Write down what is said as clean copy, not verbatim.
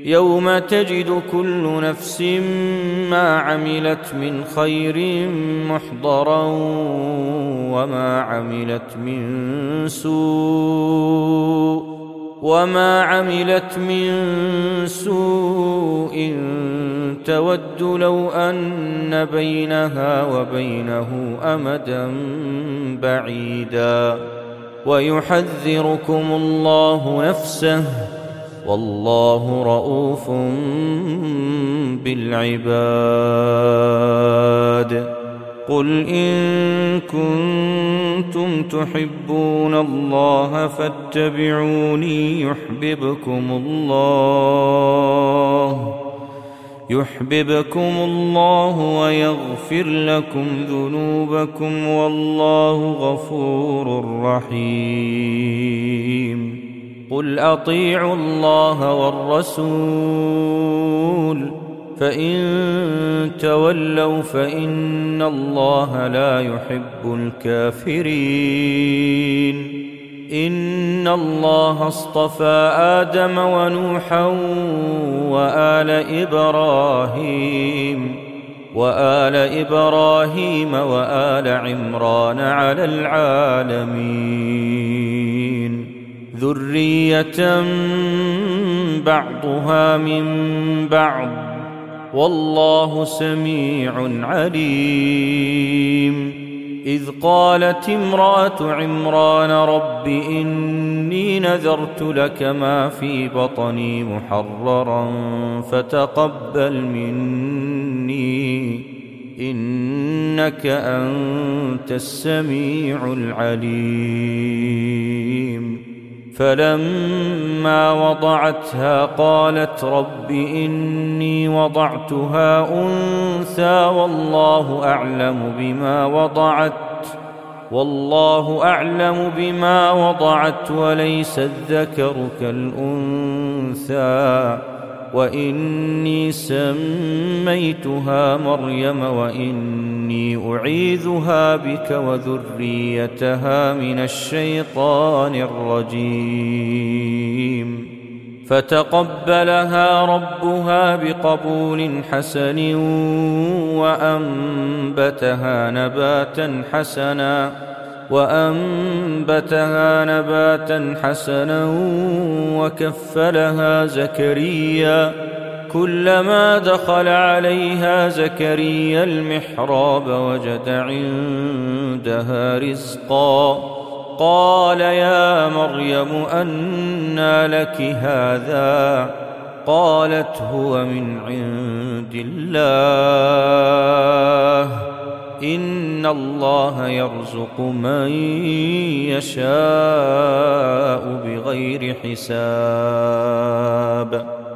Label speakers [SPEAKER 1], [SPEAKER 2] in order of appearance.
[SPEAKER 1] يوم تجد كل نفس ما عملت من خير محضرا وما عملت من سوء تود لو أن بينها وبينه أمدا بعيدا ويحذركم الله نفسه والله رؤوف بالعباد. قل إن كنتم تحبون الله فاتبعوني يحببكم الله ويغفر لكم ذنوبكم والله غفور رحيم. قل أطيعوا الله والرسول فإن تولوا فإن الله لا يحب الكافرين. إن الله اصطفى آدم ونوحا وآل إبراهيم وآل عمران على العالمين ذرية بعضها من بعض والله سميع عليم. إذ قالت امرأة عمران رب إني نذرت لك ما في بطني محررا فتقبل مني إنك أنت السميع العليم. فلما وضعتها قالت رب إني وضعتها أنثى والله أعلم بما وضعت وليس الذكر كالأنثى وإني سميتها مريم وإني أعيذها بك وذريتها من الشيطان الرجيم. فتقبلها ربها بقبول حسن وأنبتها نباتا حسنا وكفلها زكريا. كلما دخل عليها زكريا المحراب وجد عندها رزقا قال يا مريم أنى لك هذا قالت هو من عند الله إن الله يرزق من يشاء بغير حساب.